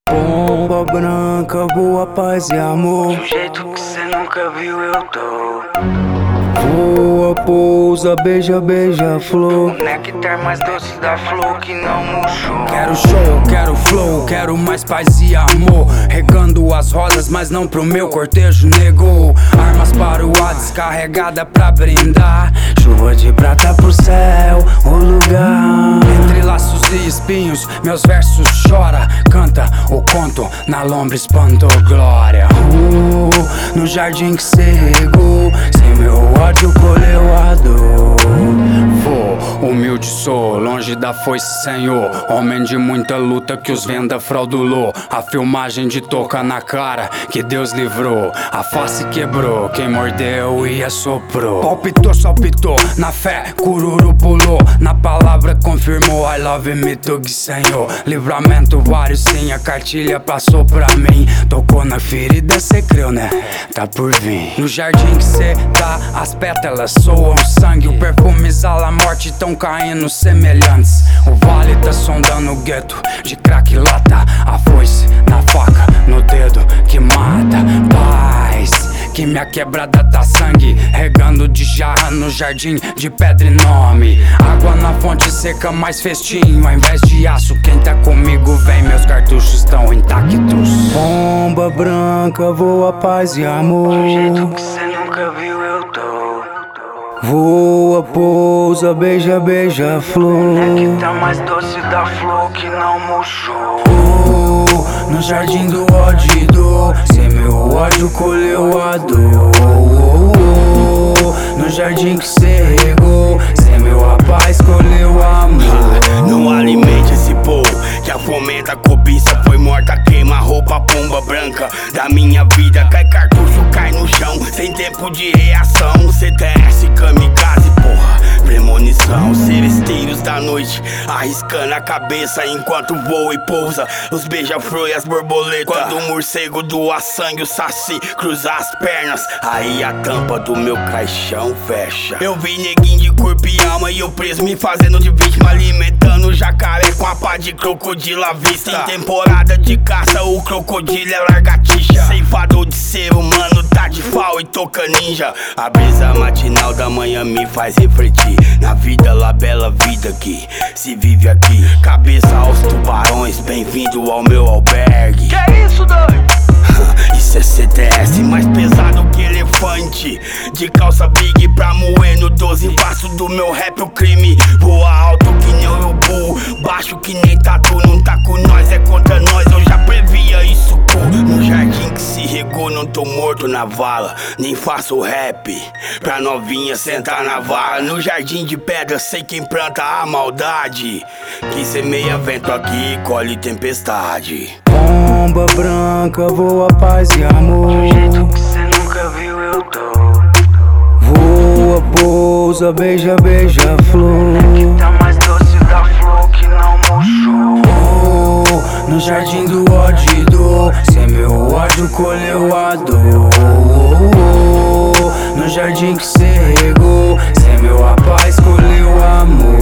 Pomba branca, boa paz e amor. Do jeito que cê nunca viu eu tô. Voa, pousa, beija, beija, flor. O néctar mais doce da flor que não murchou. Quero show, quero flow, quero mais paz e amor. Regando as rosas, mas não pro meu cortejo negou. Armas para o ar, descarregada pra brindar. Chuva de prata pro céu, o lugar. Entre laços e espinhos, meus versos chora. Canta ou conto, na lombra espantou glória. No jardim que cê regou, sem meu ódio colheu a dor. Vou, humilde sou, longe da foice, senhor. Homem de muita luta que os venda fraudulou. A filmagem de touca na cara que Deus livrou. A face quebrou, quem mordeu e assoprou. Palpitou, salpitou, na fé, cururu pulou. Na palavra confirmou, I love me, Tug Senhor. Livramento vários sim, a cartilha passou pra mim. Tocou na ferida, cê creu, né? Tá por vir. No jardim que cê tá, as pétalas soam sangue. O perfume exala a morte, tão caindo semelhantes. O vale tá sondando o gueto de crack e lata. A foice na faca, no dedo que mata. Paz, que minha quebrada tá sangue. Regando de jarra no jardim de pedra e nome. Água na fonte seca, mais festinho ao invés de aço. Quem tá comigo vem, meus cartuchos tão intactos. Pomba branca, voa paz e amor. Do jeito que cê nunca viu eu tô. Voa, pousa, beija, beija, flor. Néctar mais doce da flor que não murchou. No jardim do ódio e dor, sem meu ódio colheu a dor. No jardim que cê regou, sem meu a paz colheu amor. Não alimente esse povo que a fomenta a cobiça. Foi morta, queima a roupa, pomba branca da minha vida. Cai cartucho, cai no chão, sem tempo de reação. CTS, kamikaze, porra, premonição. Celesteiros da noite, arriscando a cabeça enquanto voa e pousa os beija-flor e as borboletas. Quando o morcego doa sangue, o saci cruza as pernas, aí a tampa do meu caixão fecha. Eu vi neguinho de corpo e alma e eu preso me fazendo de vítima, alimentando jacaré com a pá de crocodilo à vista. Em temporada de caça, o crocodilo é largatixa. Ceifador de ser humano, tá de fal e toca ninja. A brisa matinal da manhã me faz refletir na vida, lá bela vida que se vive aqui. Cabeça aos tubarões, bem-vindo ao meu albergue. Que é isso, doido? Isso é CTS, mais pesado que elefante. De calça big pra moer no 12. Faço do meu rap o crime. Voa alto que nem urubu, baixo que nem tatu. Não tá com nós, é contra nós, eu já previa isso, pô. No jardim que se regou, não tô morto na vala. Nem faço rap pra novinha sentar na vala. No jardim de pedra, sei quem planta a maldade. Quem semeia vento aqui, colhe tempestade. Pomba branca, voa paz e amor. Do jeito que cê nunca viu eu tô. Voa, pousa, beija, beija, flor. Néctar mais doce da flor que não murchou. No jardim do ódio e dor, sem meu ódio colheu a dor. No jardim que cê regou, sem meu a paz colheu amor.